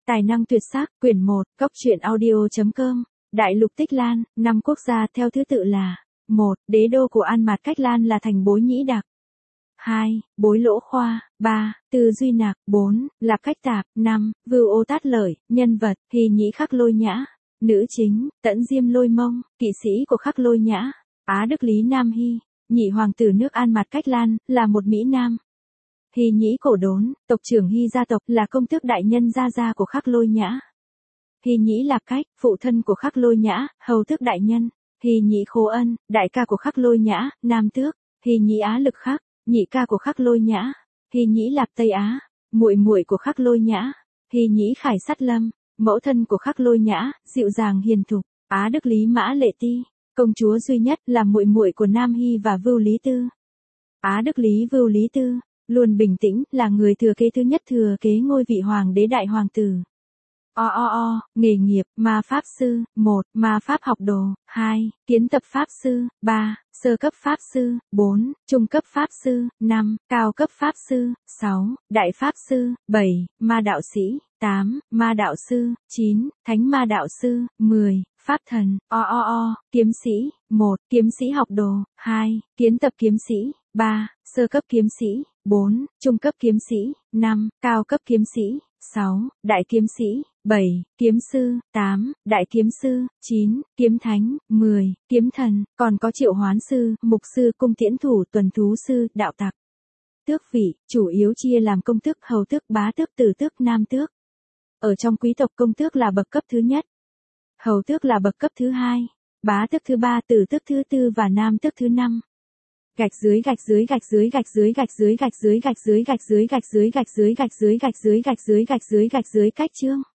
Tài năng tuyệt sắc, quyển 1, cốc truyện audio.com, Đại lục Tích Lan, 5 quốc gia theo thứ tự là: 1. Đế đô của An Mạt Cách Lan là thành Bối Nhĩ Đặc. 2. Bối Lỗ Khoa. 3. Từ Duy Nạc. 4. Lạp Cách Tạp. 5. Vưu Ô Tát Lợi. Nhân vật: Hy Nhĩ Khắc Lôi Nhã. Nữ chính: Tẫn Diêm Lôi Mông, kỵ sĩ của Khắc Lôi Nhã. Á Đức Lý Nam Hy, nhị hoàng tử nước An Mạt Cách Lan, là một Mỹ Nam. Hy Nhĩ Cổ Đốn, tộc trưởng Hy gia tộc, là công tước đại nhân gia của Khắc Lôi Nhã. Hy Nhĩ Lạp Cách, phụ thân của Khắc Lôi Nhã, hầu tước đại nhân. Hy Nhĩ Khố Ân, đại ca của Khắc Lôi Nhã, nam tước. Hy Nhĩ Á Lực Khắc, nhị ca của Khắc Lôi Nhã. Hy Nhĩ Lạp Tây Á, muội muội của Khắc Lôi Nhã. Hy Nhĩ Khải Sát Lâm, mẫu thân của Khắc Lôi Nhã, dịu dàng hiền thục. Á Đức Lý Mã Lệ Ti, công chúa duy nhất, là muội muội của Nam Hy và Vưu Lý Tư. Á Đức Lý Vưu Lý Tư luôn bình tĩnh, là người thừa kế thứ nhất thừa kế ngôi vị hoàng đế đại hoàng tử. Nghề nghiệp: ma pháp sư. 1. Ma pháp học đồ. 2. Kiến tập pháp sư. 3. Sơ cấp pháp sư. 4. Trung cấp pháp sư. 5. Cao cấp pháp sư. 6. Đại pháp sư. 7. Ma đạo sĩ. 8. Ma đạo sư. 9. Thánh ma đạo sư. 10. Pháp thần. Kiếm sĩ. 1. Kiếm sĩ học đồ. 2. Kiến tập kiếm sĩ. 3. Sơ cấp kiếm sĩ. 4. Trung cấp kiếm sĩ. 5. Cao cấp kiếm sĩ. 6. Đại kiếm sĩ. 7. Kiếm sư. 8. Đại kiếm sư. 9. Kiếm thánh. 10. Kiếm thần. Còn có triệu hoán sư, mục sư, cung tiễn thủ, tuần thú sư, đạo tặc. Tước vị, chủ yếu chia làm công tước, hầu tước, bá tước, tử tước, nam tước. Ở trong quý tộc, công tước là bậc cấp thứ nhất, hầu tước là bậc cấp thứ hai, bá tước thứ ba, tử tước thứ tư và nam tước thứ năm. Gạch dưới cách chương.